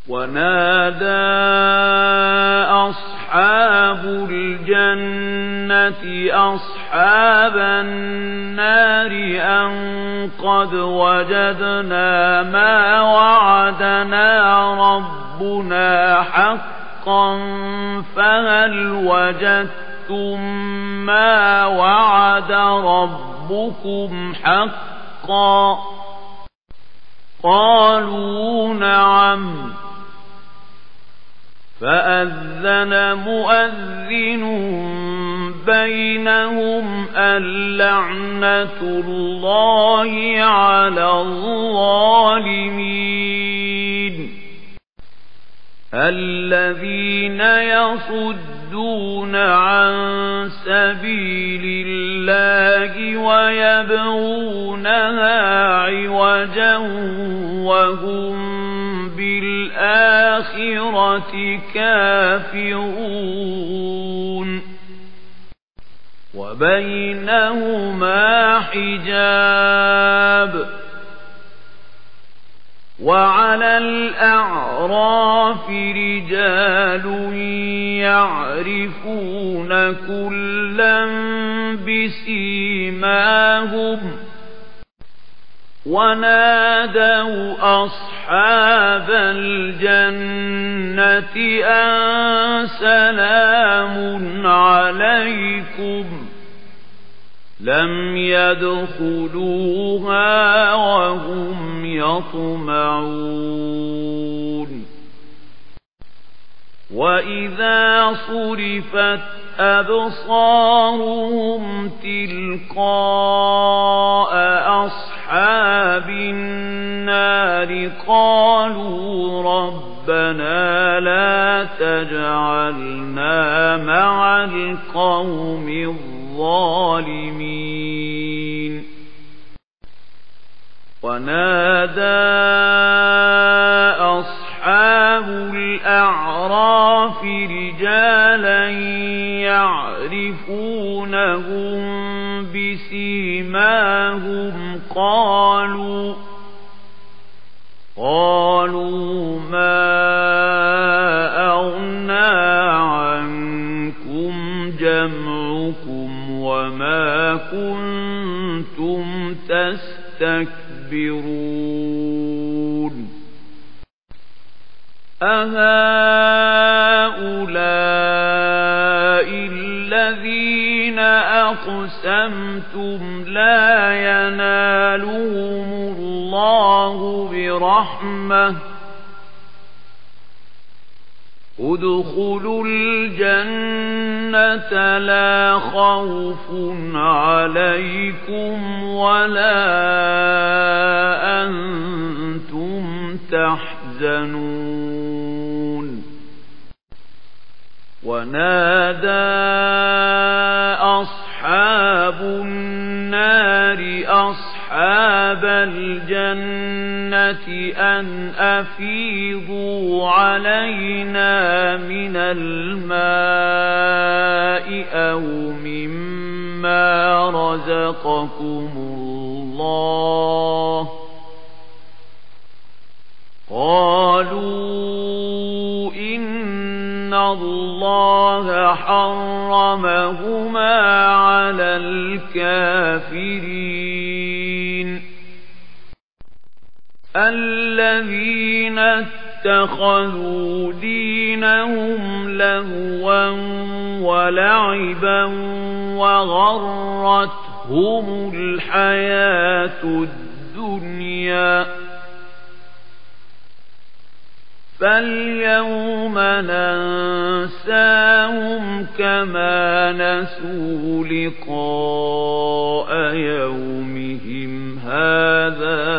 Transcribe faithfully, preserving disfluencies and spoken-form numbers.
ونادى أصحاب الجنة أصحاب النار أن قد وجدنا ما وعدنا ربنا حقا فهل وجدتم ما وعد ربكم حقا قالوا نعم فأذن مؤذن بينهم اللعنة الله على الظالمين الذين يصدون عن سبيل الله ويبغونها عوجا وهم بالآخرة كافرون وبينهما حجاب وعلى الأعراف رجال يعرفون كلا بسيماهم ونادوا أصحاب الجنة أن سلام عليكم لم يدخلوها وهم يطمعون وإذا صرفت أبصارهم تلقاء أصحاب النار قالوا ربنا لا تجعلنا مع القوم الظالمين ونادى أصحاب الأعراف رجالا يعرفونهم بسيماهم قالوا قالوا ما أغنى عنكم جمعكم وما كنتم تستكبرون أهؤلاء الذين أقسمتم لا ينالهم الله برحمة ادخلوا الجنة لا خوف عليكم ولا أنتم تحزنون ونادى أصحاب النار أصحاب الجنة أن أفيضوا علينا من الماء أو مما رزقكم الله قالوا إن الله حرمهما على الكافرين الذين اتخذوا دينهم لهوا ولعبا وغرتهم الحياة الدنيا فاليوم ننساهم كما نسوا لقاء يومهم هذا